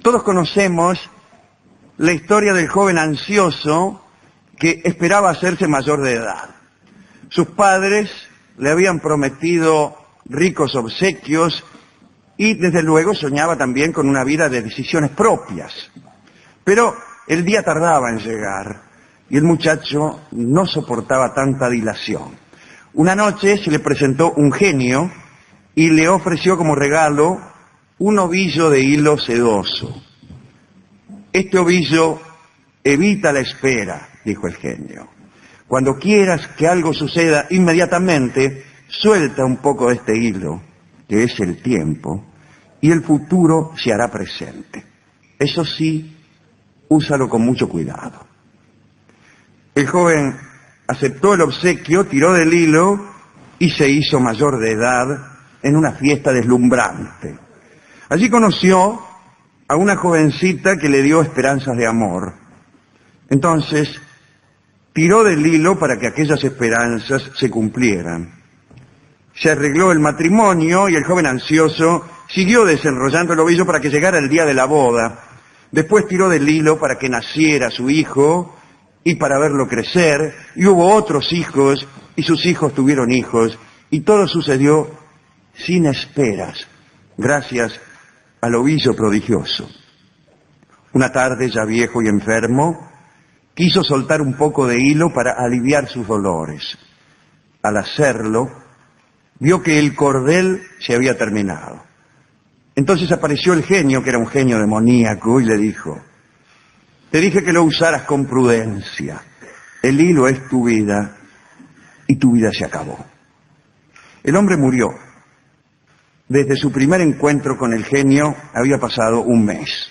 Todos conocemos la historia del joven ansioso que esperaba hacerse mayor de edad. Sus padres le habían prometido ricos obsequios y desde luego soñaba también con una vida de decisiones propias. Pero el día tardaba en llegar y el muchacho no soportaba tanta dilación. Una noche se le presentó un genio y le ofreció como regalo un ovillo de hilo sedoso. Este ovillo evita la espera, dijo el genio. Cuando quieras que algo suceda inmediatamente, suelta un poco de este hilo, que es el tiempo, y el futuro se hará presente. Eso sí, úsalo con mucho cuidado. El joven aceptó el obsequio, tiró del hilo y se hizo mayor de edad en una fiesta deslumbrante. Allí conoció a una jovencita que le dio esperanzas de amor. Entonces, tiró del hilo para que aquellas esperanzas se cumplieran. Se arregló el matrimonio y el joven ansioso siguió desenrollando el ovillo para que llegara el día de la boda. Después tiró del hilo para que naciera su hijo y para verlo crecer, y hubo otros hijos y sus hijos tuvieron hijos, y todo sucedió sin esperas, gracias al ovillo prodigioso. Una tarde, ya viejo y enfermo, quiso soltar un poco de hilo para aliviar sus dolores. Al hacerlo, vio que el cordel se había terminado. Entonces apareció el genio, que era un genio demoníaco, y le dijo: te dije que lo usaras con prudencia. El hilo es tu vida y tu vida se acabó. El hombre murió. Desde su primer encuentro con el genio había pasado un mes.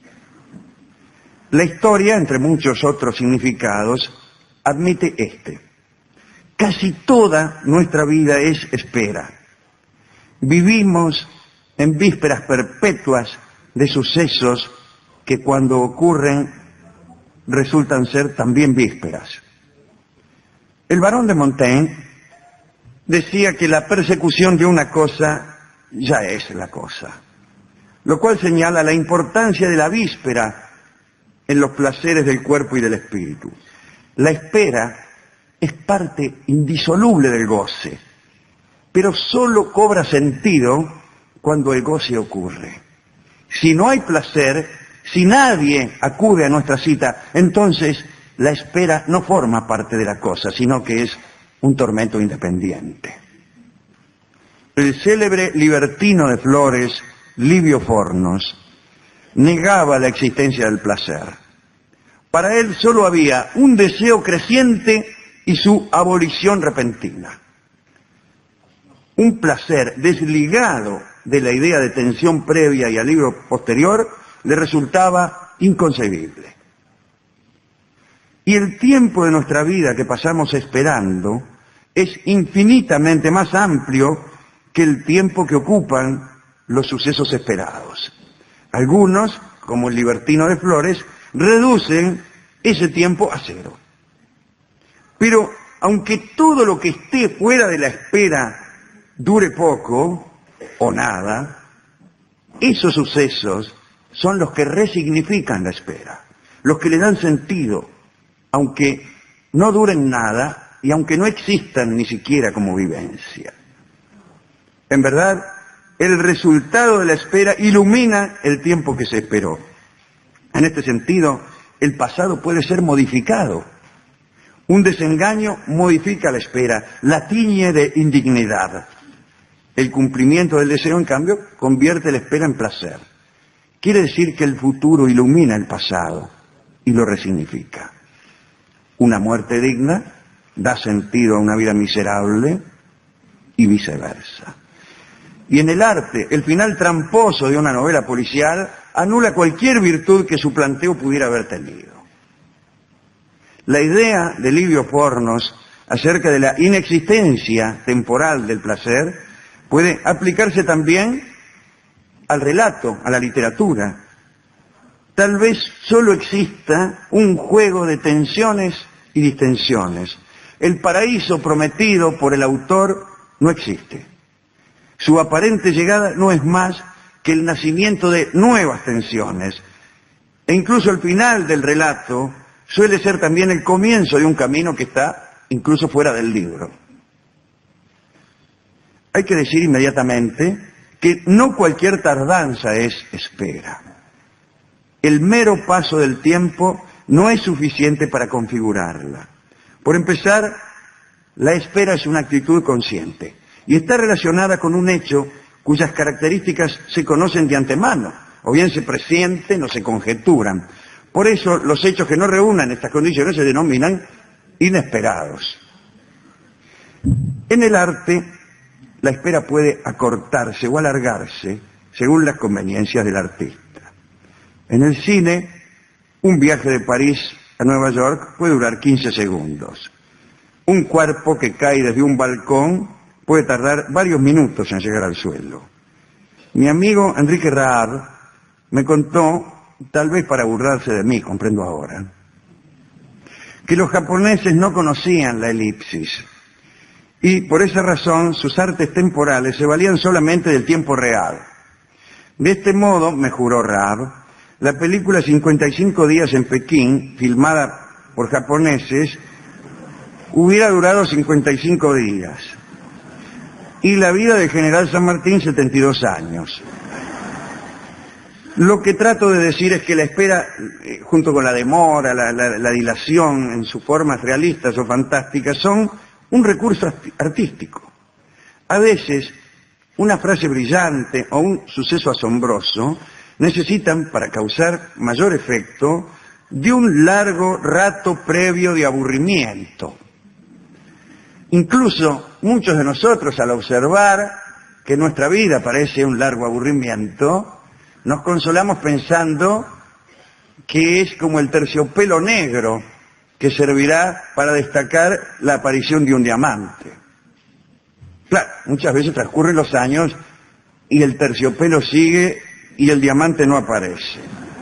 La historia, entre muchos otros significados, admite este: casi toda nuestra vida es espera. Vivimos en vísperas perpetuas de sucesos que cuando ocurren resultan ser también vísperas. El barón de Montaigne decía que la persecución de una cosa ya es la cosa, lo cual señala la importancia de la víspera en los placeres del cuerpo y del espíritu. La espera es parte indisoluble del goce, pero solo cobra sentido cuando el goce ocurre. Si no hay placer, si nadie acude a nuestra cita, entonces la espera no forma parte de la cosa, sino que es un tormento independiente. El célebre libertino de Flores, Livio Fornos, negaba la existencia del placer. Para él solo había un deseo creciente y su abolición repentina. Un placer desligado de la idea de tensión previa y alivio posterior le resultaba inconcebible. Y el tiempo de nuestra vida que pasamos esperando es infinitamente más amplio que el tiempo que ocupan los sucesos esperados. Algunos, como el libertino de Flores, reducen ese tiempo a cero. Pero aunque todo lo que esté fuera de la espera dure poco o nada, esos sucesos son los que resignifican la espera, los que le dan sentido, aunque no duren nada y aunque no existan ni siquiera como vivencia. En verdad, el resultado de la espera ilumina el tiempo que se esperó. En este sentido, el pasado puede ser modificado. Un desengaño modifica la espera, la tiñe de indignidad. El cumplimiento del deseo, en cambio, convierte la espera en placer. Quiere decir que el futuro ilumina el pasado y lo resignifica. Una muerte digna da sentido a una vida miserable y viceversa. Y en el arte, el final tramposo de una novela policial anula cualquier virtud que su planteo pudiera haber tenido. La idea de Livio Fornos acerca de la inexistencia temporal del placer puede aplicarse también al relato, a la literatura. Tal vez solo exista un juego de tensiones y distensiones. El paraíso prometido por el autor no existe. Su aparente llegada no es más que el nacimiento de nuevas tensiones. E incluso el final del relato suele ser también el comienzo de un camino que está incluso fuera del libro. Hay que decir inmediatamente que no cualquier tardanza es espera. El mero paso del tiempo no es suficiente para configurarla. Por empezar, la espera es una actitud consciente y está relacionada con un hecho cuyas características se conocen de antemano, o bien se presienten o se conjeturan. Por eso, los hechos que no reúnan estas condiciones se denominan inesperados. En el arte, la espera puede acortarse o alargarse según las conveniencias del artista. En el cine, un viaje de París a Nueva York puede durar 15 segundos. Un cuerpo que cae desde un balcón puede tardar varios minutos en llegar al suelo. Mi amigo Enrique Raab me contó, tal vez para burlarse de mí, comprendo ahora, que los japoneses no conocían la elipsis y por esa razón sus artes temporales se valían solamente del tiempo real. De este modo, me juró Raab, la película 55 días en Pekín, filmada por japoneses, hubiera durado 55 días. Y la vida del general San Martín, 72 años. Lo que trato de decir es que la espera, junto con la demora, la dilación en sus formas realistas o fantásticas, son un recurso artístico. A veces, una frase brillante o un suceso asombroso necesitan, para causar mayor efecto, de un largo rato previo de aburrimiento. Incluso muchos de nosotros, al observar que nuestra vida parece un largo aburrimiento, nos consolamos pensando que es como el terciopelo negro que servirá para destacar la aparición de un diamante. Claro, muchas veces transcurren los años y el terciopelo sigue y el diamante no aparece.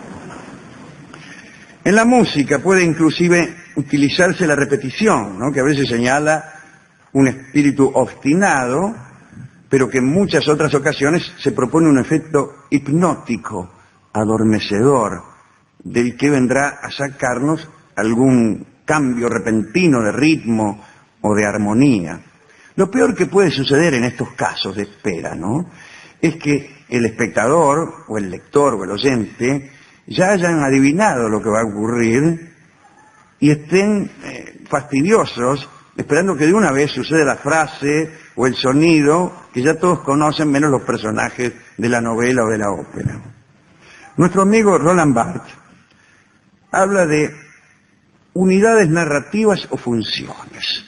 En la música puede inclusive utilizarse la repetición, ¿no?, que a veces señala un espíritu obstinado, pero que en muchas otras ocasiones se propone un efecto hipnótico, adormecedor, del que vendrá a sacarnos algún cambio repentino de ritmo o de armonía. Lo peor que puede suceder en estos casos de espera, ¿no?, es que el espectador, o el lector, o el oyente, ya hayan adivinado lo que va a ocurrir y estén fastidiosos, esperando que de una vez suceda la frase o el sonido que ya todos conocen, menos los personajes de la novela o de la ópera. Nuestro amigo Roland Barthes habla de unidades narrativas o funciones.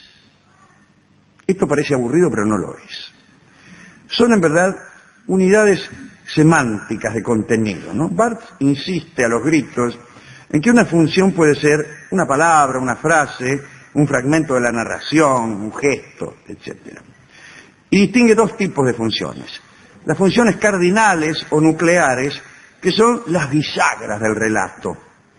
Esto parece aburrido, pero no lo es. Son en verdad unidades semánticas de contenido, ¿no? Barthes insiste a los gritos en que una función puede ser una palabra, una frase, un fragmento de la narración, un gesto, etc. Y distingue dos tipos de funciones. Las funciones cardinales o nucleares, que son las bisagras del relato.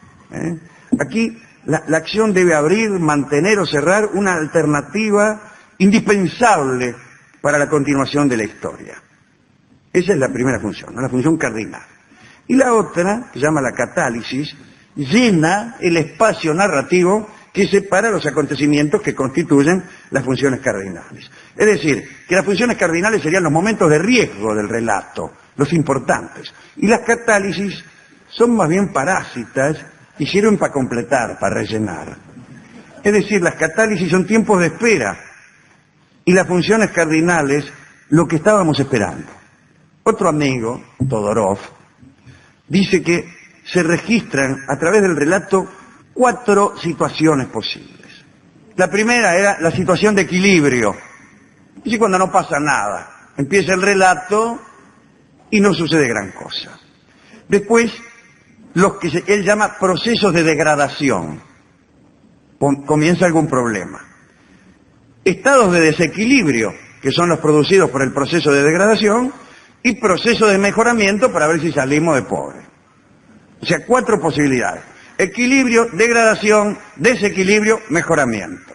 Aquí la acción debe abrir, mantener o cerrar una alternativa indispensable para la continuación de la historia. Esa es la primera función, ¿no?, la función cardinal. Y la otra, que se llama la catálisis, llena el espacio narrativo que separa los acontecimientos que constituyen las funciones cardinales. Es decir, que las funciones cardinales serían los momentos de riesgo del relato, los importantes. Y las catálisis son más bien parásitas y sirven para completar, para rellenar. Es decir, las catálisis son tiempos de espera y las funciones cardinales lo que estábamos esperando. Otro amigo, Todorov, dice que se registran a través del relato 4 situaciones posibles. La primera era la situación de equilibrio. Es cuando no pasa nada. Empieza el relato y no sucede gran cosa. Después, los que él llama procesos de degradación. Comienza algún problema. Estados de desequilibrio, que son los producidos por el proceso de degradación, y procesos de mejoramiento para ver si salimos de pobre. O sea, 4 posibilidades. Equilibrio, degradación, desequilibrio, mejoramiento.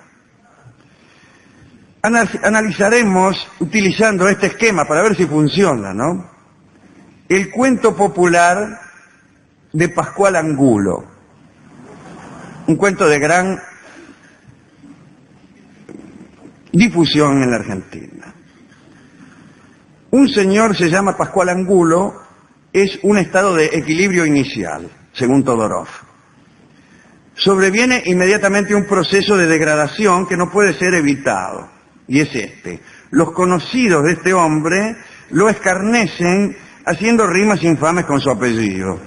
Analizaremos utilizando este esquema para ver si funciona, ¿no?, el cuento popular de Pascual Angulo, un cuento de gran difusión en la Argentina. Un señor se llama Pascual Angulo, es un estado de equilibrio inicial, según Todorov. Sobreviene inmediatamente un proceso de degradación que no puede ser evitado, y es este. Los conocidos de este hombre lo escarnecen haciendo rimas infames con su apellido.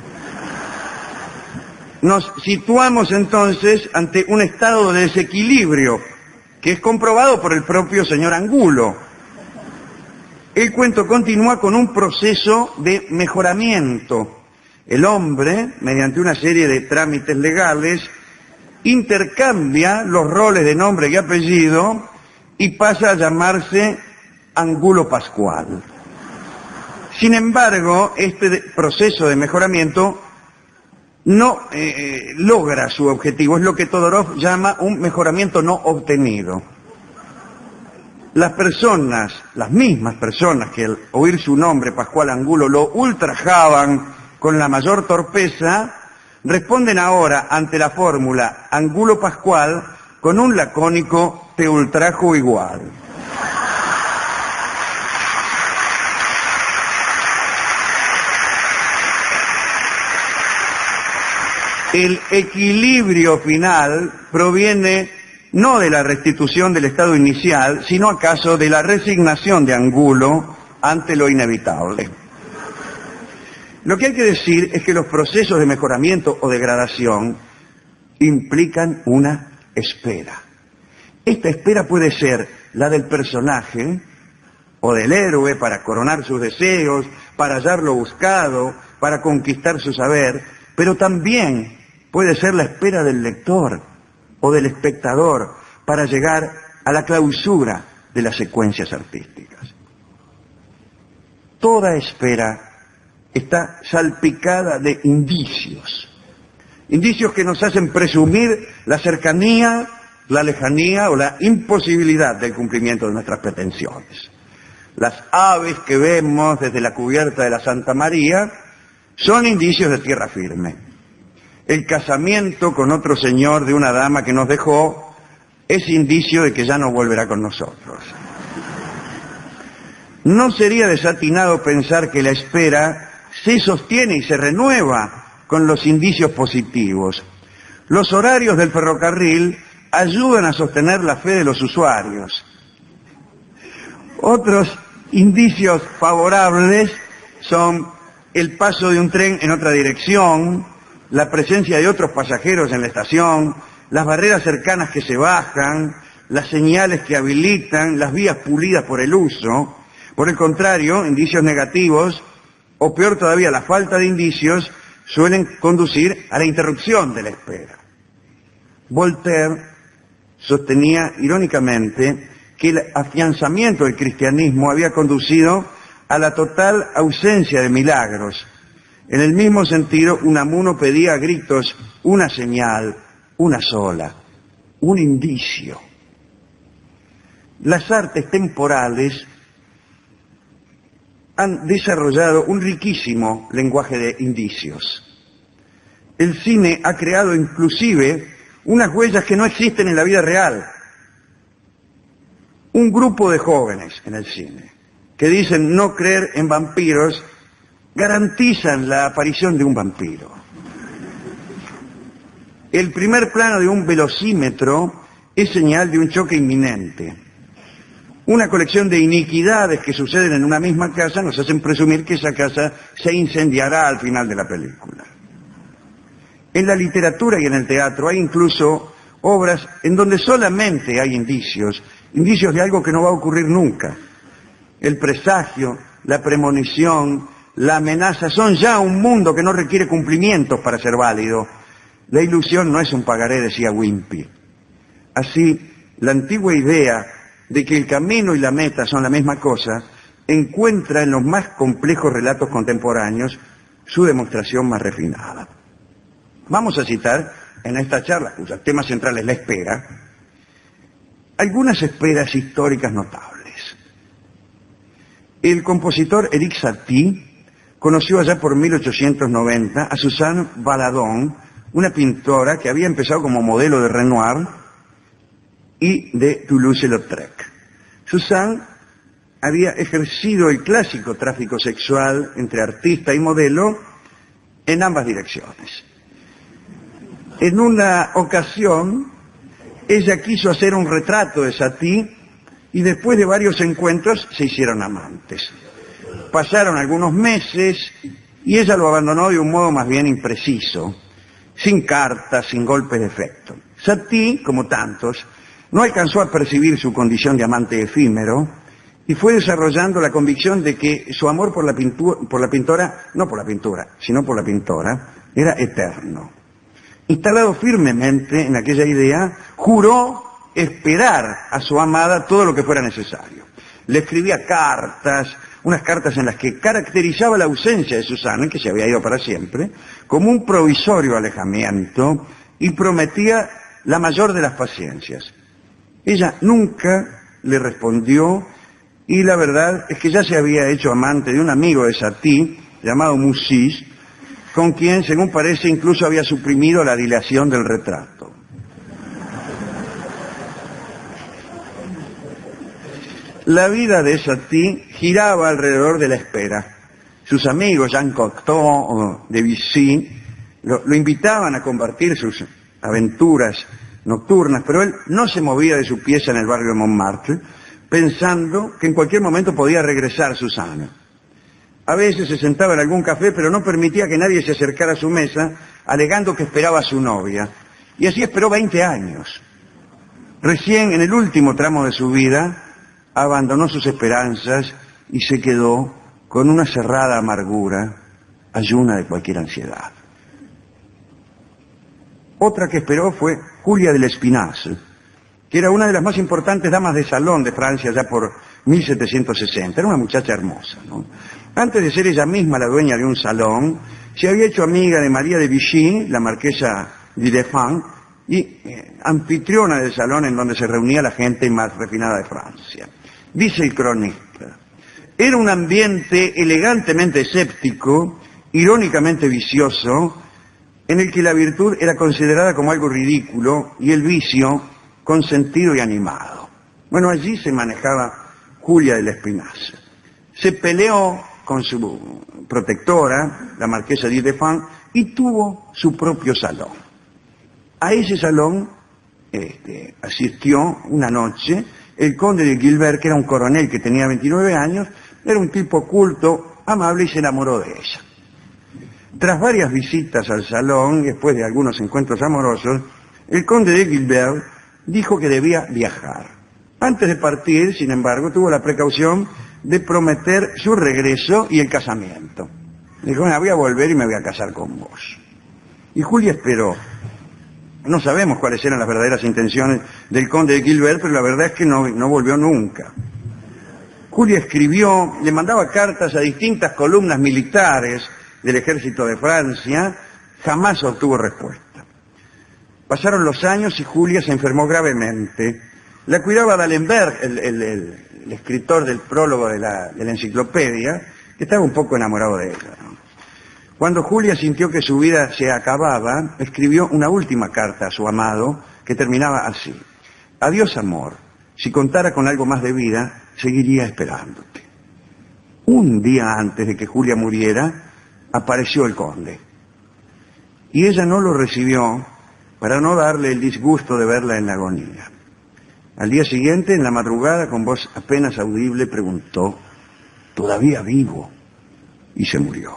Nos situamos entonces ante un estado de desequilibrio que es comprobado por el propio señor Angulo. El cuento continúa con un proceso de mejoramiento. El hombre, mediante una serie de trámites legales, intercambia los roles de nombre y apellido y pasa a llamarse Angulo Pascual. Sin embargo, este proceso de mejoramiento no logra su objetivo, es lo que Todorov llama un mejoramiento no obtenido. Las personas, las mismas personas que al oír su nombre, Pascual Angulo, lo ultrajaban con la mayor torpeza, responden ahora ante la fórmula Angulo Pascual con un lacónico "te ultrajo igual". El equilibrio final proviene no de la restitución del estado inicial, sino acaso de la resignación de Angulo ante lo inevitable. Lo que hay que decir es que los procesos de mejoramiento o degradación implican una espera. Esta espera puede ser la del personaje o del héroe para coronar sus deseos, para hallar lo buscado, para conquistar su saber, pero también puede ser la espera del lector o del espectador para llegar a la clausura de las secuencias artísticas. Toda espera está salpicada de indicios que nos hacen presumir la cercanía, la lejanía o la imposibilidad del cumplimiento de nuestras pretensiones. Las aves que vemos desde la cubierta de la Santa María son indicios de tierra firme. El casamiento con otro señor de una dama que nos dejó es indicio de que ya no volverá con nosotros. No sería desatinado pensar que la espera se sostiene y se renueva con los indicios positivos. Los horarios del ferrocarril ayudan a sostener la fe de los usuarios. Otros indicios favorables son el paso de un tren en otra dirección, la presencia de otros pasajeros en la estación, las barreras cercanas que se bajan, las señales que habilitan, las vías pulidas por el uso. Por el contrario, indicios negativos, o peor todavía, la falta de indicios, suelen conducir a la interrupción de la espera. Voltaire sostenía irónicamente que el afianzamiento del cristianismo había conducido a la total ausencia de milagros. En el mismo sentido, Unamuno pedía a gritos una señal, una sola, un indicio. Las artes temporales han desarrollado un riquísimo lenguaje de indicios. El cine ha creado inclusive unas huellas que no existen en la vida real. Un grupo de jóvenes en el cine que dicen no creer en vampiros garantizan la aparición de un vampiro. El primer plano de un velocímetro es señal de un choque inminente. Una colección de iniquidades que suceden en una misma casa nos hacen presumir que esa casa se incendiará al final de la película. En la literatura y en el teatro hay incluso obras en donde solamente hay indicios de algo que no va a ocurrir nunca. El presagio, la premonición, la amenaza son ya un mundo que no requiere cumplimientos para ser válido. La ilusión no es un pagaré, decía Wimpy. Así, la antigua idea de que el camino y la meta son la misma cosa encuentra en los más complejos relatos contemporáneos su demostración más refinada. Vamos a citar en esta charla, cuyo tema central es la espera, algunas esperas históricas notables. El compositor Erik Satie conoció allá por 1890 a Suzanne Valadon, una pintora que había empezado como modelo de Renoir y de Toulouse-Lautrec. Suzanne había ejercido el clásico tráfico sexual entre artista y modelo en ambas direcciones. En una ocasión, ella quiso hacer un retrato de Satie y después de varios encuentros se hicieron amantes. Pasaron algunos meses y ella lo abandonó de un modo más bien impreciso, sin cartas, sin golpes de efecto. Satie, como tantos, no alcanzó a percibir su condición de amante efímero y fue desarrollando la convicción de que su amor por la pintora, no por la pintura, sino por la pintora, era eterno. Instalado firmemente en aquella idea, juró esperar a su amada todo lo que fuera necesario. Le escribía cartas, unas cartas en las que caracterizaba la ausencia de Suzanne, que se había ido para siempre, como un provisorio alejamiento y prometía la mayor de las paciencias. Ella nunca le respondió y la verdad es que ya se había hecho amante de un amigo de Satie, llamado Mussis, con quien, según parece, incluso había suprimido la dilación del retrato. La vida de Satie giraba alrededor de la espera. Sus amigos, Jean Cocteau o Debussy, lo invitaban a compartir sus aventuras nocturnas, pero él no se movía de su pieza en el barrio de Montmartre, pensando que en cualquier momento podía regresar Suzanne. A veces se sentaba en algún café, pero no permitía que nadie se acercara a su mesa, alegando que esperaba a su novia. Y así esperó 20 años. Recién en el último tramo de su vida, abandonó sus esperanzas y se quedó con una cerrada amargura, ayuna de cualquier ansiedad. Otra que esperó fue Julia de Lespinasse, que era una de las más importantes damas de salón de Francia ya por 1760. Era una muchacha hermosa, ¿no? Antes de ser ella misma la dueña de un salón, se había hecho amiga de María de Vichy, la marquesa de Deffand, y anfitriona del salón en donde se reunía la gente más refinada de Francia. Dice el cronista, era un ambiente elegantemente escéptico, irónicamente vicioso, en el que la virtud era considerada como algo ridículo y el vicio consentido y animado. Bueno, allí se manejaba Julia de Lespinasse. Se peleó con su protectora, la marquesa de Deffand, y tuvo su propio salón. A ese salón asistió una noche el conde de Gilbert, que era un coronel que tenía 29 años, era un tipo culto, amable y se enamoró de ella. Tras varias visitas al salón, después de algunos encuentros amorosos, el conde de Gilbert dijo que debía viajar. Antes de partir, sin embargo, tuvo la precaución de prometer su regreso y el casamiento. Dijo, bueno, voy a volver y me voy a casar con vos. Y Julia esperó. No sabemos cuáles eran las verdaderas intenciones del conde de Gilbert, pero la verdad es que no volvió nunca. Julia escribió, le mandaba cartas a distintas columnas militares del ejército de Francia, jamás obtuvo respuesta. Pasaron los años y Julia se enfermó gravemente. La cuidaba D'Alembert, el escritor del prólogo de la enciclopedia, que estaba un poco enamorado de ella, ¿no? Cuando Julia sintió que su vida se acababa, escribió una última carta a su amado que terminaba así: adiós, amor, si contara con algo más de vida, seguiría esperándote. Un día antes de que Julia muriera, apareció el conde. Y ella no lo recibió para no darle el disgusto de verla en la agonía. Al día siguiente, en la madrugada, con voz apenas audible, preguntó, ¿todavía vivo? Y se murió.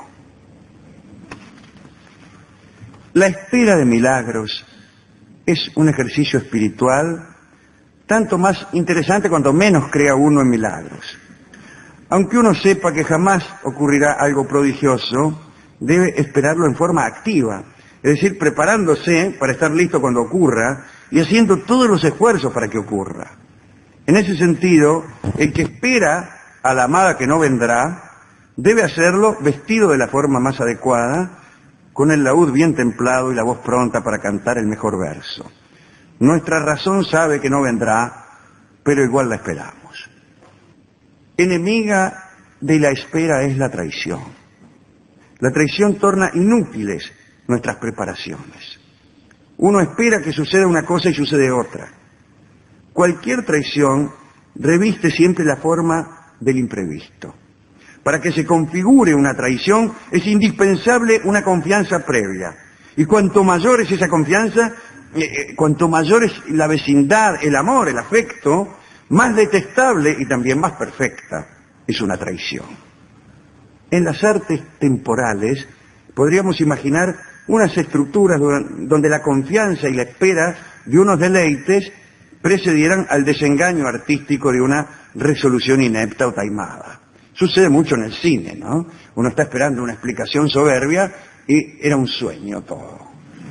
La espera de milagros es un ejercicio espiritual tanto más interesante cuanto menos crea uno en milagros. Aunque uno sepa que jamás ocurrirá algo prodigioso, debe esperarlo en forma activa, es decir, preparándose para estar listo cuando ocurra y haciendo todos los esfuerzos para que ocurra. En ese sentido, el que espera a la amada que no vendrá, debe hacerlo vestido de la forma más adecuada, con el laúd bien templado y la voz pronta para cantar el mejor verso. Nuestra razón sabe que no vendrá, pero igual la esperamos. Enemiga de la espera es la traición. La traición torna inútiles nuestras preparaciones. Uno espera que suceda una cosa y sucede otra. Cualquier traición reviste siempre la forma del imprevisto. Para que se configure una traición es indispensable una confianza previa. Y cuanto mayor es esa confianza, cuanto mayor es la vecindad, el amor, el afecto, más detestable y también más perfecta es una traición. En las artes temporales podríamos imaginar unas estructuras donde la confianza y la espera de unos deleites precedieran al desengaño artístico de una resolución inepta o taimada. Sucede mucho en el cine, ¿no? Uno está esperando una explicación soberbia y era un sueño todo.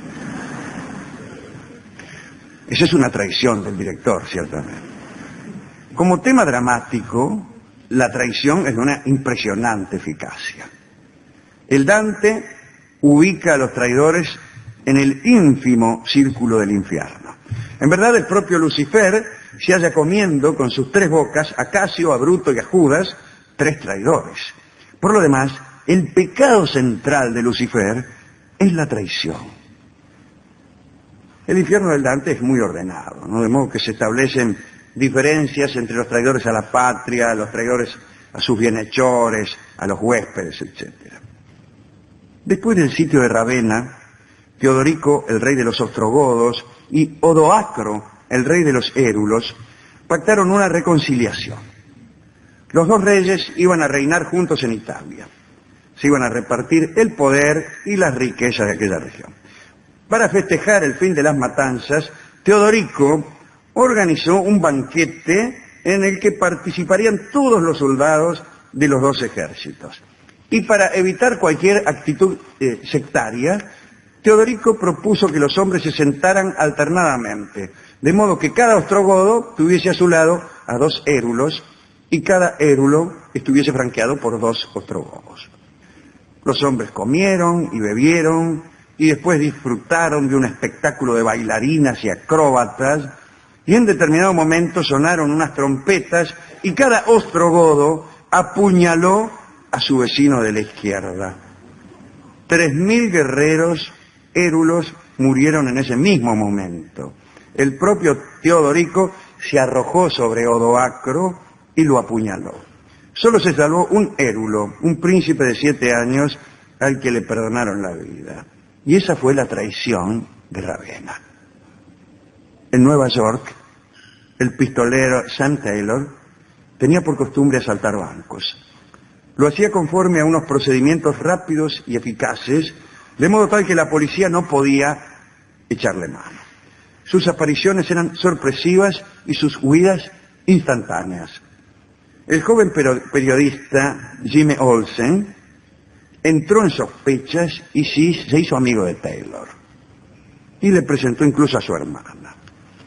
Esa es una traición del director, ciertamente. Como tema dramático, la traición es de una impresionante eficacia. El Dante ubica a los traidores en el ínfimo círculo del infierno. En verdad, el propio Lucifer se halla comiendo con sus 3 bocas a Casio, a Bruto y a Judas, 3 traidores. Por lo demás, el pecado central de Lucifer es la traición. El infierno del Dante es muy ordenado, ¿no? De modo que se establecen diferencias entre los traidores a la patria, los traidores a sus bienhechores, a los huéspedes, etc. Después del sitio de Ravenna, Teodorico, el rey de los ostrogodos, y Odoacro, el rey de los érulos, pactaron una reconciliación. Los 2 reyes iban a reinar juntos en Italia. Se iban a repartir el poder y las riquezas de aquella región. Para festejar el fin de las matanzas, Teodorico organizó un banquete en el que participarían todos los soldados de los 2 ejércitos. Y para evitar cualquier actitud sectaria, Teodorico propuso que los hombres se sentaran alternadamente, de modo que cada ostrogodo tuviese a su lado a 2 érulos y cada érulo estuviese franqueado por 2 ostrogodos. Los hombres comieron y bebieron y después disfrutaron de un espectáculo de bailarinas y acróbatas, y en determinado momento sonaron unas trompetas y cada ostrogodo apuñaló a su vecino de la izquierda. 3000 guerreros érulos murieron en ese mismo momento. El propio Teodorico se arrojó sobre Odoacro y lo apuñaló. Solo se salvó un érulo, un príncipe de 7 años, al que le perdonaron la vida. Y esa fue la traición de Ravenna. En Nueva York, el pistolero Sam Taylor tenía por costumbre asaltar bancos. Lo hacía conforme a unos procedimientos rápidos y eficaces, de modo tal que la policía no podía echarle mano. Sus apariciones eran sorpresivas y sus huidas instantáneas. El joven periodista Jimmy Olsen entró en sospechas y se hizo amigo de Taylor. Y le presentó incluso a su hermana.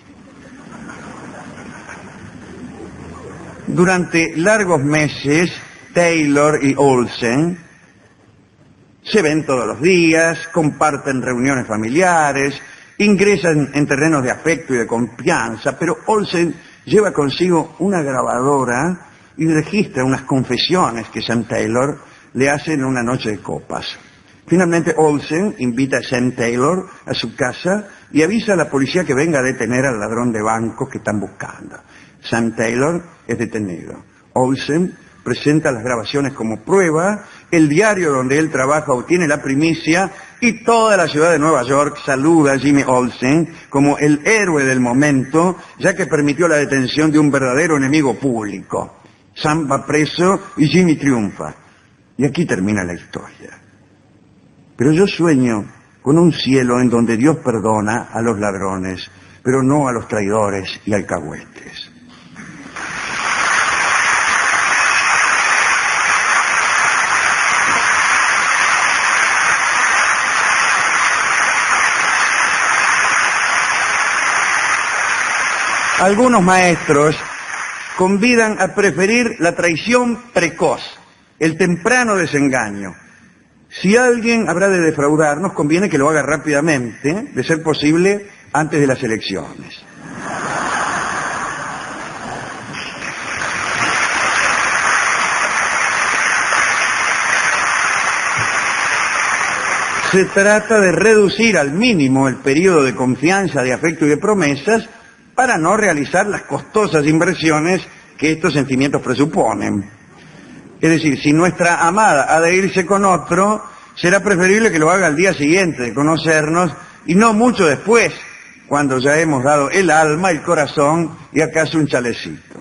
Durante largos meses, Taylor y Olsen se ven todos los días, comparten reuniones familiares, ingresan en terrenos de afecto y de confianza, pero Olsen lleva consigo una grabadora y registra unas confesiones que Sam Taylor le hace en una noche de copas. Finalmente Olsen invita a Sam Taylor a su casa y avisa a la policía que venga a detener al ladrón de bancos que están buscando. Sam Taylor es detenido. Olsen presenta las grabaciones como prueba, el diario donde él trabaja obtiene la primicia y toda la ciudad de Nueva York saluda a Jimmy Olsen como el héroe del momento, ya que permitió la detención de un verdadero enemigo público. Sam va preso y Jimmy triunfa. Y aquí termina la historia. Pero yo sueño con un cielo en donde Dios perdona a los ladrones, pero no a los traidores y alcahuetes. Algunos maestros convidan a preferir la traición precoz, el temprano desengaño. Si alguien habrá de defraudarnos, conviene que lo haga rápidamente, de ser posible, antes de las elecciones. Se trata de reducir al mínimo el periodo de confianza, de afecto y de promesas para no realizar las costosas inversiones que estos sentimientos presuponen. Es decir, si nuestra amada ha de irse con otro, será preferible que lo haga al día siguiente de conocernos y no mucho después, cuando ya hemos dado el alma, el corazón y acaso un chalecito.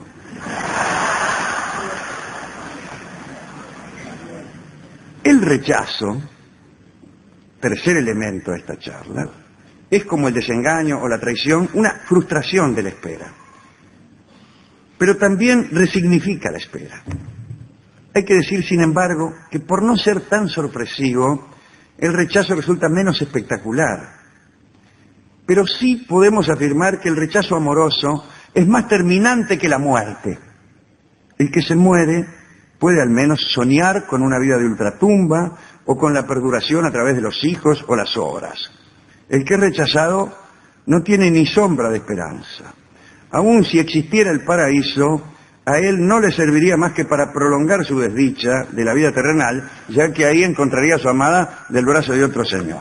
El rechazo, tercer elemento de esta charla, es como el desengaño o la traición, una frustración de la espera. Pero también resignifica la espera. Hay que decir, sin embargo, que por no ser tan sorpresivo, el rechazo resulta menos espectacular. Pero sí podemos afirmar que el rechazo amoroso es más terminante que la muerte. El que se muere puede al menos soñar con una vida de ultratumba o con la perduración a través de los hijos o las obras. El que es rechazado no tiene ni sombra de esperanza. Aun si existiera el paraíso, a él no le serviría más que para prolongar su desdicha de la vida terrenal, ya que ahí encontraría a su amada del brazo de otro señor.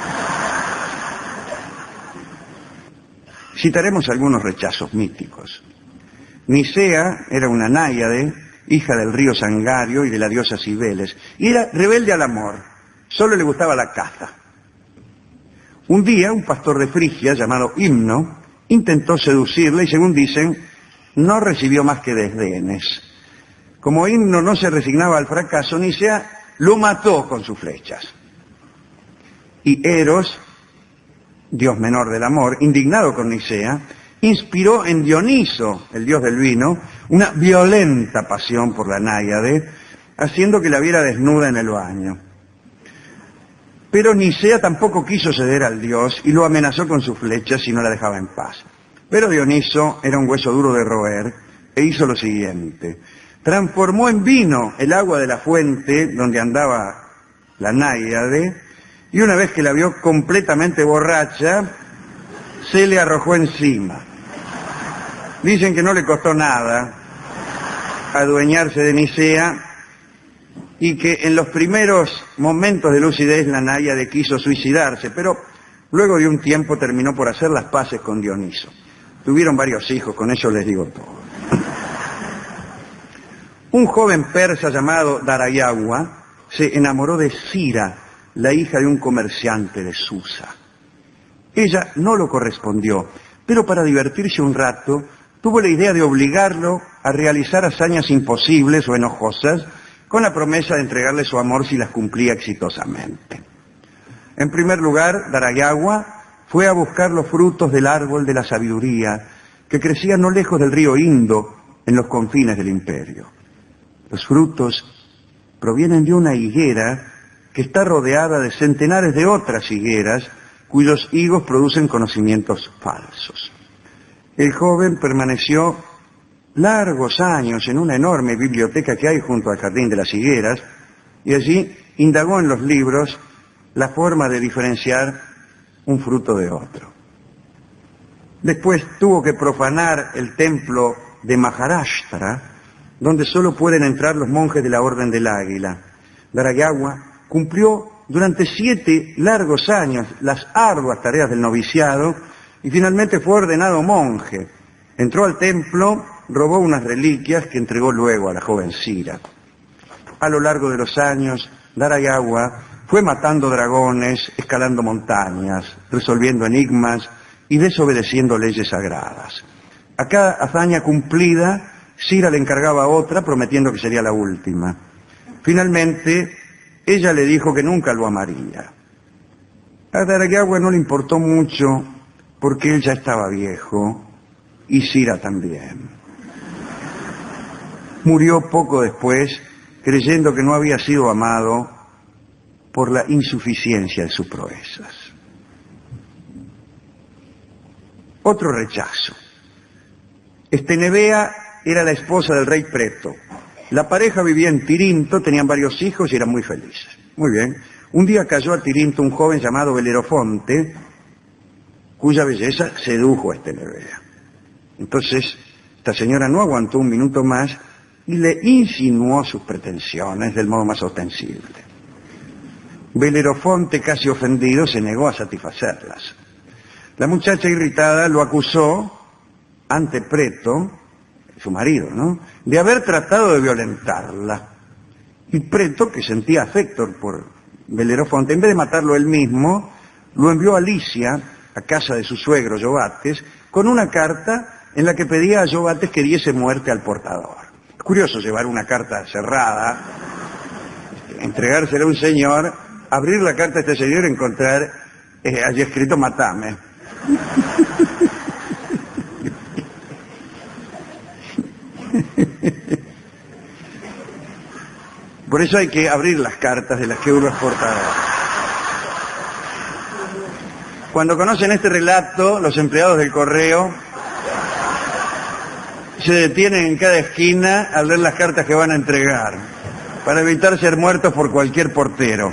Citaremos algunos rechazos míticos. Nicea era una náyade, hija del río Sangario y de la diosa Cibeles, y era rebelde al amor, solo le gustaba la caza. Un día, un pastor de Frigia, llamado Himno, intentó seducirla y, según dicen, no recibió más que desdenes. Como Himno no se resignaba al fracaso, Nicea lo mató con sus flechas. Y Eros, dios menor del amor, indignado con Nicea, inspiró en Dioniso, el dios del vino, una violenta pasión por la náyade, haciendo que la viera desnuda en el baño. Pero Nicea tampoco quiso ceder al dios y lo amenazó con sus flechas si no la dejaba en paz. Pero Dioniso era un hueso duro de roer e hizo lo siguiente. Transformó en vino el agua de la fuente donde andaba la náyade y una vez que la vio completamente borracha, se le arrojó encima. Dicen que no le costó nada adueñarse de Nicea y que en los primeros momentos de lucidez la náyade quiso suicidarse, pero luego de un tiempo terminó por hacer las paces con Dioniso. Tuvieron varios hijos, con eso les digo todo. Un joven persa llamado Darayagua se enamoró de Cira, la hija de un comerciante de Susa. Ella no lo correspondió, pero para divertirse un rato tuvo la idea de obligarlo a realizar hazañas imposibles o enojosas con la promesa de entregarle su amor si las cumplía exitosamente. En primer lugar, Darayagua fue a buscar los frutos del árbol de la sabiduría que crecía no lejos del río Indo, en los confines del imperio. Los frutos provienen de una higuera que está rodeada de centenares de otras higueras cuyos higos producen conocimientos falsos. El joven permaneció largos años en una enorme biblioteca que hay junto al Jardín de las Higueras y allí indagó en los libros la forma de diferenciar un fruto de otro. Después tuvo que profanar el templo de Maharashtra, donde solo pueden entrar los monjes de la Orden del Águila. Darayagua cumplió durante 7 largos años las arduas tareas del noviciado y finalmente fue ordenado monje. Entró al templo, robó unas reliquias que entregó luego a la joven Cira. A lo largo de los años, Darayagua fue matando dragones, escalando montañas, resolviendo enigmas y desobedeciendo leyes sagradas. A cada hazaña cumplida, Cira le encargaba otra, prometiendo que sería la última. Finalmente, ella le dijo que nunca lo amaría. A Darayagua no le importó mucho porque él ya estaba viejo y Cira también. Murió poco después creyendo que no había sido amado por la insuficiencia de sus proezas. Otro rechazo. Estenebea era la esposa del rey Preto. La pareja vivía en Tirinto, tenían varios hijos y eran muy felices. Muy bien. Un día cayó a Tirinto un joven llamado Belerofonte, cuya belleza sedujo a Estenebea. Entonces, esta señora no aguantó un minuto más y le insinuó sus pretensiones del modo más ostensible. Belerofonte, casi ofendido, se negó a satisfacerlas. La muchacha irritada lo acusó ante Preto, su marido, ¿no?, de haber tratado de violentarla. Y Preto, que sentía afecto por Belerofonte, en vez de matarlo él mismo, lo envió a Licia, a casa de su suegro Iobates, con una carta en la que pedía a Iobates que diese muerte al portador. Es curioso llevar una carta cerrada, entregársela a un señor, abrir la carta a este señor y encontrar allí escrito "matame". Por eso hay que abrir las cartas de las que uno es portador. Cuando conocen este relato, los empleados del correo se detienen en cada esquina al leer las cartas que van a entregar, para evitar ser muertos por cualquier portero.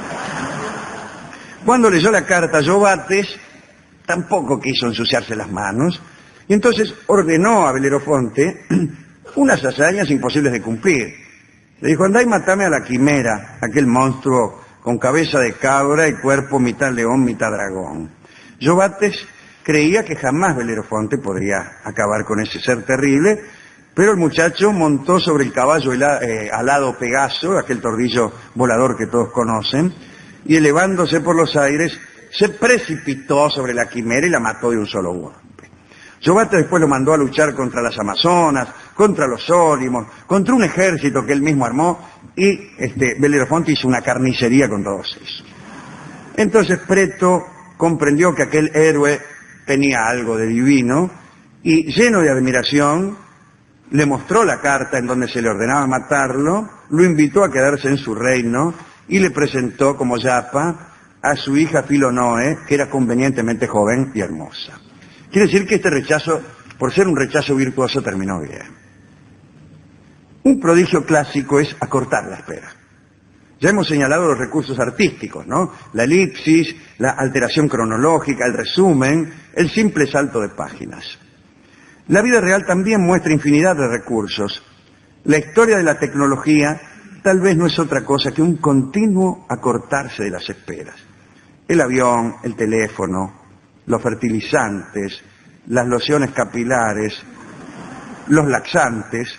Cuando leyó la carta, Iobates tampoco quiso ensuciarse las manos, y entonces ordenó a Belerofonte unas hazañas imposibles de cumplir. Le dijo: andá y matame a la quimera, aquel monstruo con cabeza de cabra y cuerpo mitad león, mitad dragón. Iobates creía que jamás Belerofonte podría acabar con ese ser terrible, pero el muchacho montó sobre el caballo alado Pegaso, aquel tordillo volador que todos conocen, y elevándose por los aires, se precipitó sobre la quimera y la mató de un solo golpe. Iobates después lo mandó a luchar contra las amazonas, contra los Sólymos, contra un ejército que él mismo armó, y Belerofonte hizo una carnicería con todos esos. Entonces Preto comprendió que aquel héroe tenía algo de divino, y lleno de admiración, le mostró la carta en donde se le ordenaba matarlo, lo invitó a quedarse en su reino, y le presentó como yapa a su hija Filonoe, que era convenientemente joven y hermosa. Quiere decir que este rechazo, por ser un rechazo virtuoso, terminó bien. Un prodigio clásico es acortar la espera. Ya hemos señalado los recursos artísticos, ¿no? La elipsis, la alteración cronológica, el resumen, el simple salto de páginas. La vida real también muestra infinidad de recursos. La historia de la tecnología tal vez no es otra cosa que un continuo acortarse de las esperas. El avión, el teléfono, los fertilizantes, las lociones capilares, los laxantes,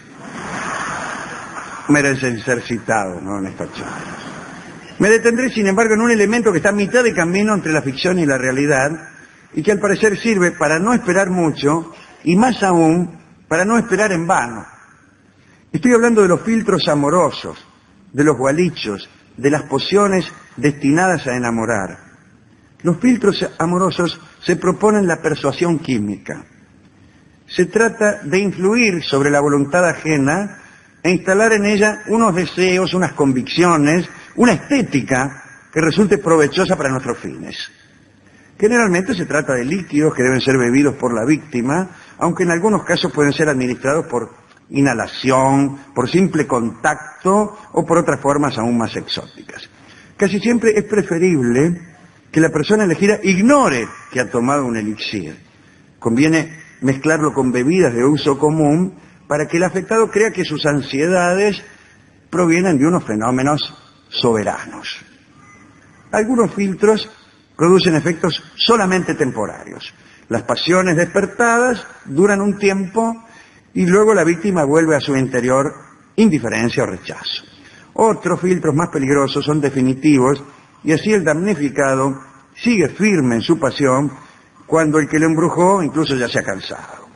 merecen ser citados, ¿no?, en esta charla. Me detendré, sin embargo, en un elemento que está a mitad de camino entre la ficción y la realidad, y que al parecer sirve para no esperar mucho, y más aún, para no esperar en vano. Estoy hablando de los filtros amorosos, de los gualichos, de las pociones destinadas a enamorar. Los filtros amorosos se proponen la persuasión química. Se trata de influir sobre la voluntad ajena e instalar en ella unos deseos, unas convicciones, una estética que resulte provechosa para nuestros fines. Generalmente se trata de líquidos que deben ser bebidos por la víctima, aunque en algunos casos pueden ser administrados por inhalación, por simple contacto o por otras formas aún más exóticas. Casi siempre es preferible que la persona elegida ignore que ha tomado un elixir. Conviene mezclarlo con bebidas de uso común para que el afectado crea que sus ansiedades provienen de unos fenómenos soberanos. Algunos filtros producen efectos solamente temporarios. Las pasiones despertadas duran un tiempo y luego la víctima vuelve a su interior indiferencia o rechazo. Otros filtros más peligrosos son definitivos y así el damnificado sigue firme en su pasión cuando el que lo embrujó incluso ya se ha cansado.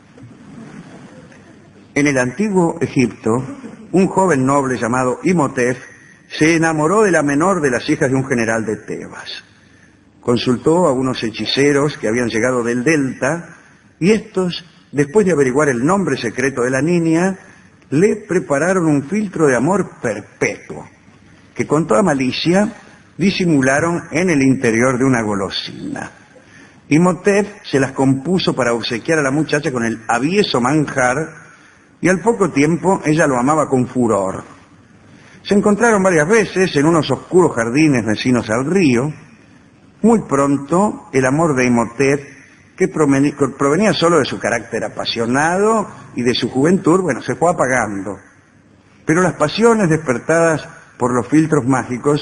En el antiguo Egipto, un joven noble llamado Imhotep se enamoró de la menor de las hijas de un general de Tebas. Consultó a unos hechiceros que habían llegado del Delta y estos, después de averiguar el nombre secreto de la niña, le prepararon un filtro de amor perpetuo que con toda malicia disimularon en el interior de una golosina. Imhotep se las compuso para obsequiar a la muchacha con el avieso manjar y al poco tiempo ella lo amaba con furor. Se encontraron varias veces en unos oscuros jardines vecinos al río. Muy pronto el amor de Imhotep, que provenía solo de su carácter apasionado y de su juventud, se fue apagando. Pero las pasiones despertadas por los filtros mágicos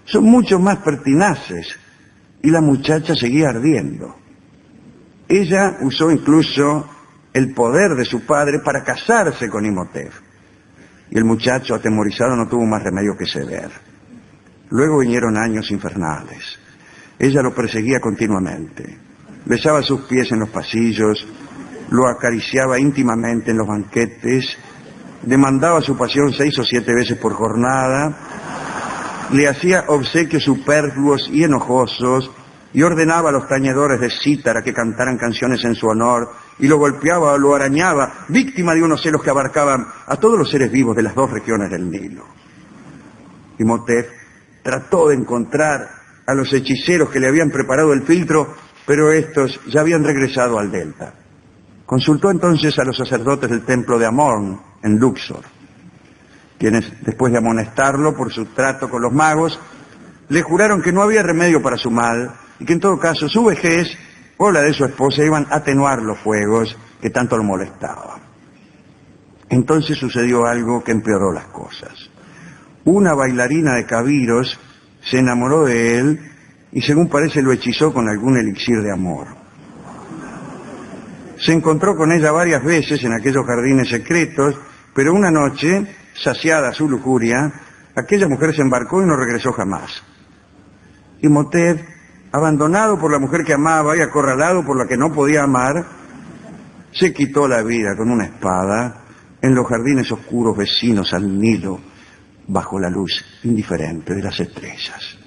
son mucho más pertinaces, y la muchacha seguía ardiendo. Ella usó incluso el poder de su padre para casarse con Imhotep, y el muchacho, atemorizado, no tuvo más remedio que ceder. Luego vinieron años infernales. Ella lo perseguía continuamente, besaba sus pies en los pasillos, lo acariciaba íntimamente en los banquetes, demandaba su pasión 6 o 7 veces por jornada, le hacía obsequios superfluos y enojosos, y ordenaba a los tañedores de cítara que cantaran canciones en su honor, y lo golpeaba o lo arañaba, víctima de unos celos que abarcaban a todos los seres vivos de las 2 regiones del Nilo. Imhotep trató de encontrar a los hechiceros que le habían preparado el filtro, pero estos ya habían regresado al delta. Consultó entonces a los sacerdotes del templo de Amón, en Luxor, quienes, después de amonestarlo por su trato con los magos, le juraron que no había remedio para su mal, y que en todo caso su vejez o la de su esposa iban a atenuar los fuegos que tanto lo molestaban. Entonces sucedió algo que empeoró las cosas. Una bailarina de Cabiros se enamoró de él y, según parece, lo hechizó con algún elixir de amor. Se encontró con ella varias veces en aquellos jardines secretos, pero una noche, saciada su lujuria, aquella mujer se embarcó y no regresó jamás. Imhotep, abandonado por la mujer que amaba y acorralado por la que no podía amar, se quitó la vida con una espada en los jardines oscuros vecinos al Nilo, bajo la luz indiferente de las estrellas.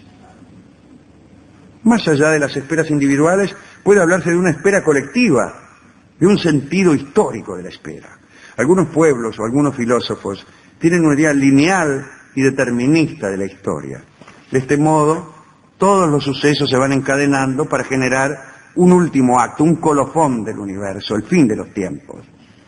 Más allá de las esperas individuales, puede hablarse de una espera colectiva, de un sentido histórico de la espera. Algunos pueblos o algunos filósofos tienen una idea lineal y determinista de la historia. De este modo, todos los sucesos se van encadenando para generar un último acto, un colofón del universo, el fin de los tiempos.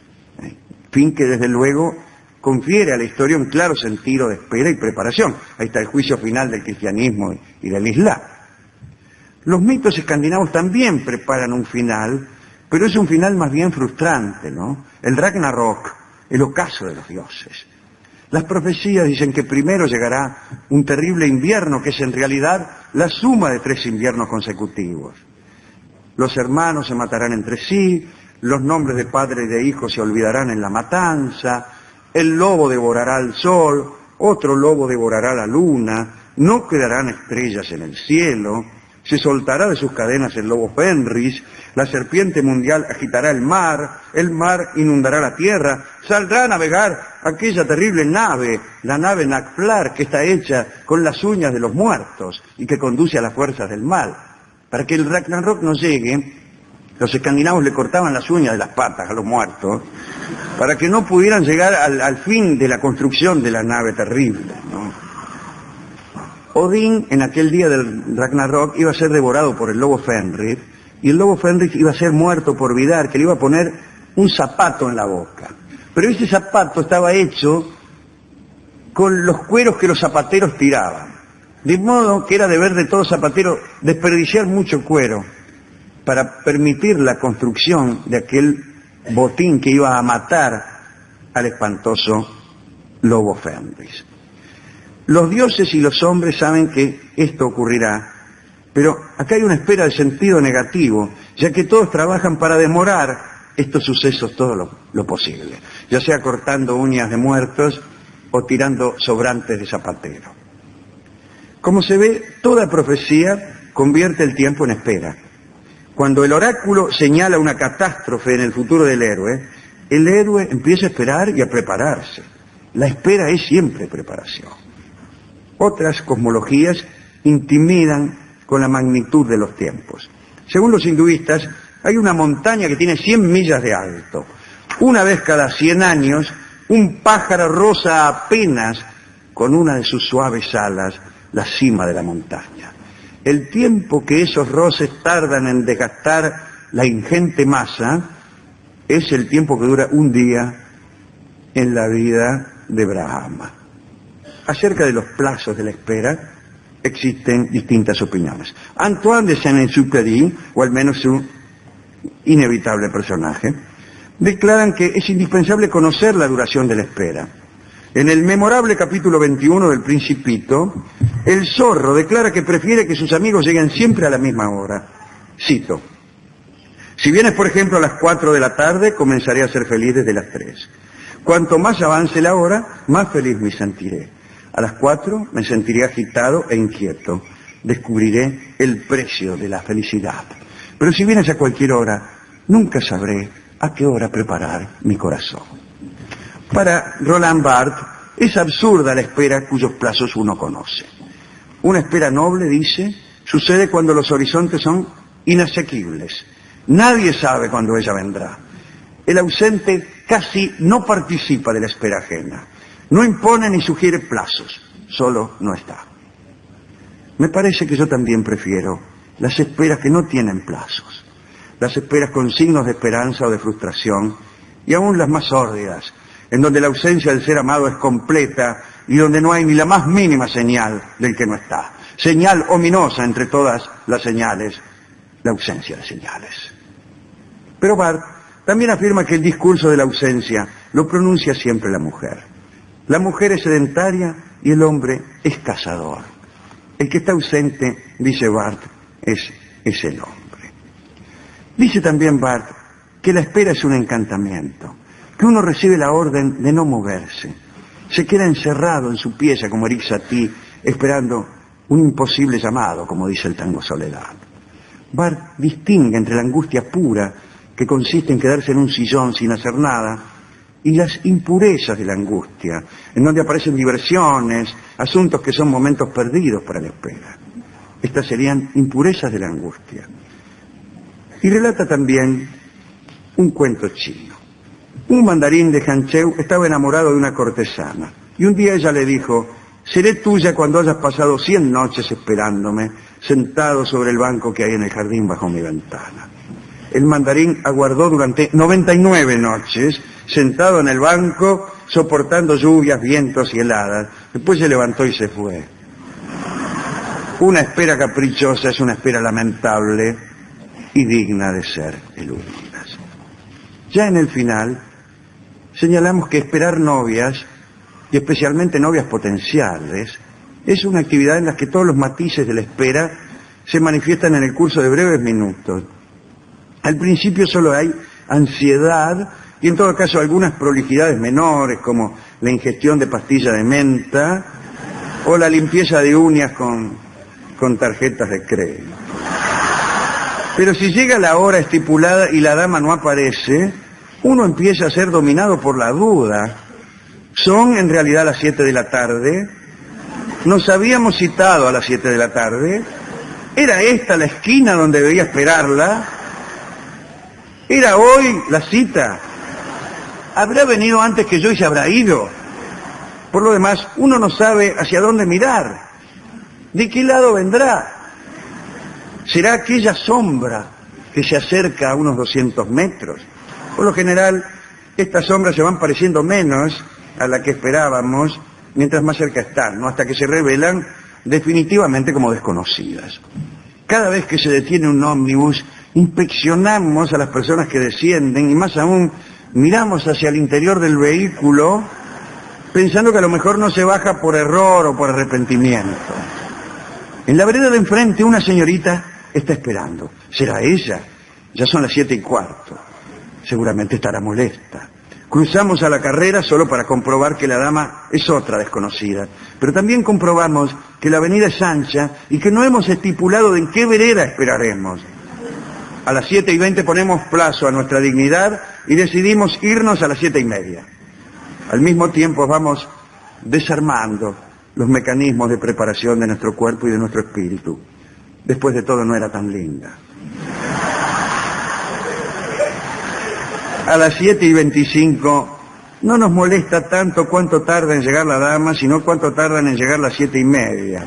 Fin que desde luego confiere a la historia un claro sentido de espera y preparación. Ahí está el juicio final del cristianismo y del Islam. Los mitos escandinavos también preparan un final, pero es un final más bien frustrante, ¿no? El Ragnarok, el ocaso de los dioses. Las profecías dicen que primero llegará un terrible invierno, que es en realidad la suma de 3 inviernos consecutivos. Los hermanos se matarán entre sí, los nombres de padre y de hijo se olvidarán en la matanza, el lobo devorará al sol, otro lobo devorará la luna, no quedarán estrellas en el cielo, se soltará de sus cadenas el lobo Fenris, la serpiente mundial agitará el mar inundará la tierra, saldrá a navegar aquella terrible nave, la nave Nakflar, que está hecha con las uñas de los muertos y que conduce a las fuerzas del mal. Para que el Ragnarok no llegue, los escandinavos le cortaban las uñas de las patas a los muertos, para que no pudieran llegar al fin de la construcción de la nave terrible, ¿no? Odín, en aquel día del Ragnarok, iba a ser devorado por el lobo Fenrir, y el lobo Fenrir iba a ser muerto por Vidar, que le iba a poner un zapato en la boca. Pero ese zapato estaba hecho con los cueros que los zapateros tiraban, de modo que era deber de todo zapatero desperdiciar mucho cuero para permitir la construcción de aquel botín que iba a matar al espantoso lobo Fenrir. Los dioses y los hombres saben que esto ocurrirá, pero acá hay una espera de sentido negativo, ya que todos trabajan para demorar estos sucesos todo lo posible, ya sea cortando uñas de muertos o tirando sobrantes de zapatero. Como se ve, toda profecía convierte el tiempo en espera. Cuando el oráculo señala una catástrofe en el futuro del héroe, el héroe empieza a esperar y a prepararse. La espera es siempre preparación. Otras cosmologías intimidan con la magnitud de los tiempos. Según los hinduistas, hay una montaña que tiene 100 millas de alto. Una vez cada 100 años, un pájaro roza apenas con una de sus suaves alas la cima de la montaña. El tiempo que esos roces tardan en desgastar la ingente masa es el tiempo que dura un día en la vida de Brahma. Acerca de los plazos de la espera existen distintas opiniones. Antoine de Saint-Exupéry, o al menos su inevitable personaje, declaran que es indispensable conocer la duración de la espera. En el memorable capítulo 21 del Principito, El zorro declara que prefiere que sus amigos lleguen siempre a la misma hora. Cito: si vienes, por ejemplo, a las 4 de la tarde, comenzaré a ser feliz desde las 3. Cuanto más avance la hora, más feliz me sentiré. A las 4 me sentiré agitado e inquieto. Descubriré el precio de la felicidad. Pero si vienes a cualquier hora, nunca sabré a qué hora preparar mi corazón. Para Roland Barthes, es absurda la espera cuyos plazos uno conoce. Una espera noble, dice, sucede cuando los horizontes son inasequibles. Nadie sabe cuándo ella vendrá. El ausente casi no participa de la espera ajena. No impone ni sugiere plazos, solo no está. Me parece que yo también prefiero las esperas que no tienen plazos, las esperas con signos de esperanza o de frustración, y aún las más sórdidas, en donde la ausencia del ser amado es completa y donde no hay ni la más mínima señal del que no está. Señal ominosa entre todas las señales, la ausencia de señales. Pero Barthes también afirma que el discurso de la ausencia lo pronuncia siempre la mujer. La mujer es sedentaria y el hombre es cazador. El que está ausente, dice Barthes, es el hombre. Dice también Barthes que la espera es un encantamiento, que uno recibe la orden de no moverse. Se queda encerrado en su pieza como Erik Satie, esperando un imposible llamado, como dice el tango Soledad. Barthes distingue entre la angustia pura, que consiste en quedarse en un sillón sin hacer nada, y las impurezas de la angustia, en donde aparecen diversiones, asuntos que son momentos perdidos para la espera. Estas serían impurezas de la angustia. Y relata también un cuento chino. Un mandarín de Hancheu estaba enamorado de una cortesana, y un día ella le dijo: seré tuya cuando hayas pasado 100 noches esperándome, sentado sobre el banco que hay en el jardín bajo mi ventana. El mandarín aguardó durante 99 noches, sentado en el banco, soportando lluvias, vientos y heladas. Después se levantó y se fue. Una espera caprichosa es una espera lamentable y digna de ser eludida. Ya en el final, señalamos que esperar novias, y especialmente novias potenciales, es una actividad en la que todos los matices de la espera se manifiestan en el curso de breves minutos. Al principio solo hay ansiedad y en todo caso algunas prolijidades menores, como la ingestión de pastilla de menta o la limpieza de uñas con tarjetas de crédito. Pero si llega la hora estipulada y la dama no aparece, uno empieza a ser dominado por la duda. ¿Son en realidad las 7 de la tarde? ¿Nos habíamos citado a las 7 de la tarde? ¿Era esta la esquina donde debía esperarla? ¿Era hoy la cita? ¿Habrá venido antes que yo y se habrá ido? Por lo demás, uno no sabe hacia dónde mirar. ¿De qué lado vendrá? ¿Será aquella sombra que se acerca a unos 200 metros? Por lo general, estas sombras se van pareciendo menos a la que esperábamos mientras más cerca están, ¿no? Hasta que se revelan definitivamente como desconocidas. Cada vez que se detiene un ómnibus, inspeccionamos a las personas que descienden y más aún miramos hacia el interior del vehículo pensando que a lo mejor no se baja por error o por arrepentimiento. En la vereda de enfrente una señorita está esperando. ¿Será ella? Ya son las 7:15. Seguramente estará molesta. Cruzamos a la carrera solo para comprobar que la dama es otra desconocida. Pero también comprobamos que la avenida es ancha y que no hemos estipulado en qué vereda esperaremos. A las 7:20 ponemos plazo a nuestra dignidad y decidimos irnos a las 7:30. Al mismo tiempo vamos desarmando los mecanismos de preparación de nuestro cuerpo y de nuestro espíritu. Después de todo no era tan linda. A las 7:25 no nos molesta tanto cuánto tarda en llegar la dama, sino cuánto tardan en llegar las 7:30.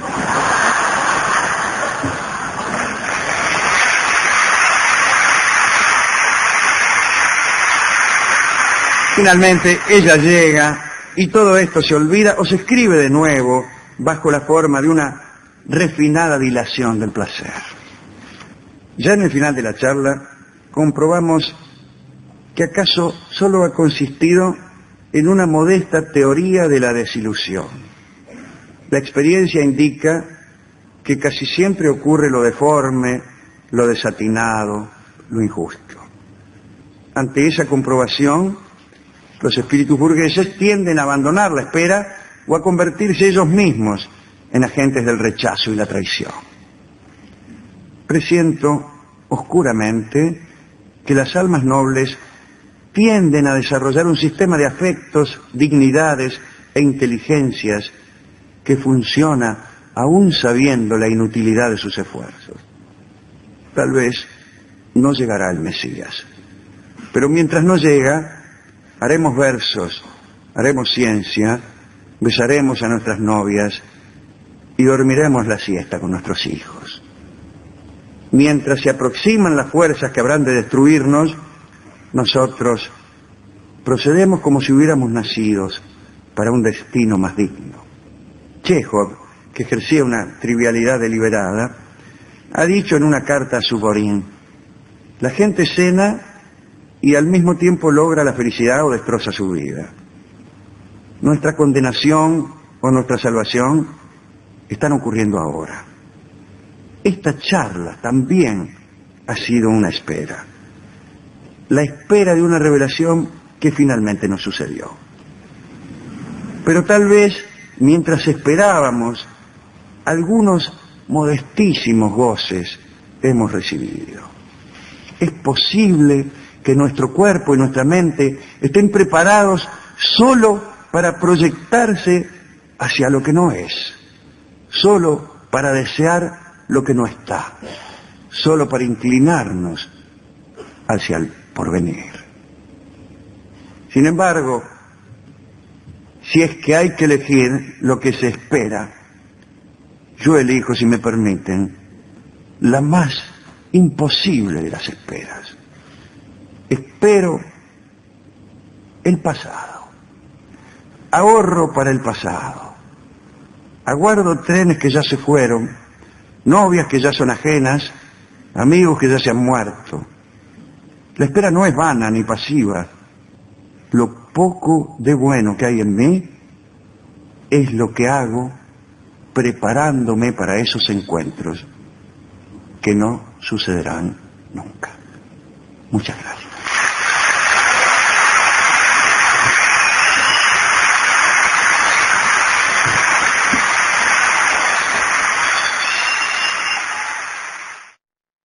Finalmente ella llega y todo esto se olvida o se escribe de nuevo bajo la forma de una refinada dilación del placer. Ya en el final de la charla comprobamos que acaso solo ha consistido en una modesta teoría de la desilusión. La experiencia indica que casi siempre ocurre lo deforme, lo desatinado, lo injusto. Ante esa comprobación, los espíritus burgueses tienden a abandonar la espera o a convertirse ellos mismos en agentes del rechazo y la traición. Presiento oscuramente que las almas nobles tienden a desarrollar un sistema de afectos, dignidades e inteligencias que funciona aún sabiendo la inutilidad de sus esfuerzos. Tal vez no llegará el Mesías, pero mientras no llega, haremos versos, haremos ciencia, besaremos a nuestras novias y dormiremos la siesta con nuestros hijos. Mientras se aproximan las fuerzas que habrán de destruirnos, nosotros procedemos como si hubiéramos nacido para un destino más digno. Chejov, que ejercía una trivialidad deliberada, ha dicho en una carta a Suvorín: la gente cena y al mismo tiempo logra la felicidad o destroza su vida. Nuestra condenación o nuestra salvación están ocurriendo ahora. Esta charla también ha sido una espera. La espera de una revelación que finalmente no sucedió. Pero tal vez, mientras esperábamos, algunos modestísimos goces hemos recibido. Es posible que nuestro cuerpo y nuestra mente estén preparados solo para proyectarse hacia lo que no es, solo para desear lo que no está, solo para inclinarnos hacia el porvenir. Sin embargo, si es que hay que elegir lo que se espera, yo elijo, si me permiten, la más imposible de las esperas. Espero el pasado. Ahorro para el pasado. Aguardo trenes que ya se fueron, novias que ya son ajenas, amigos que ya se han muerto. La espera no es vana ni pasiva. Lo poco de bueno que hay en mí es lo que hago preparándome para esos encuentros que no sucederán nunca. Muchas gracias.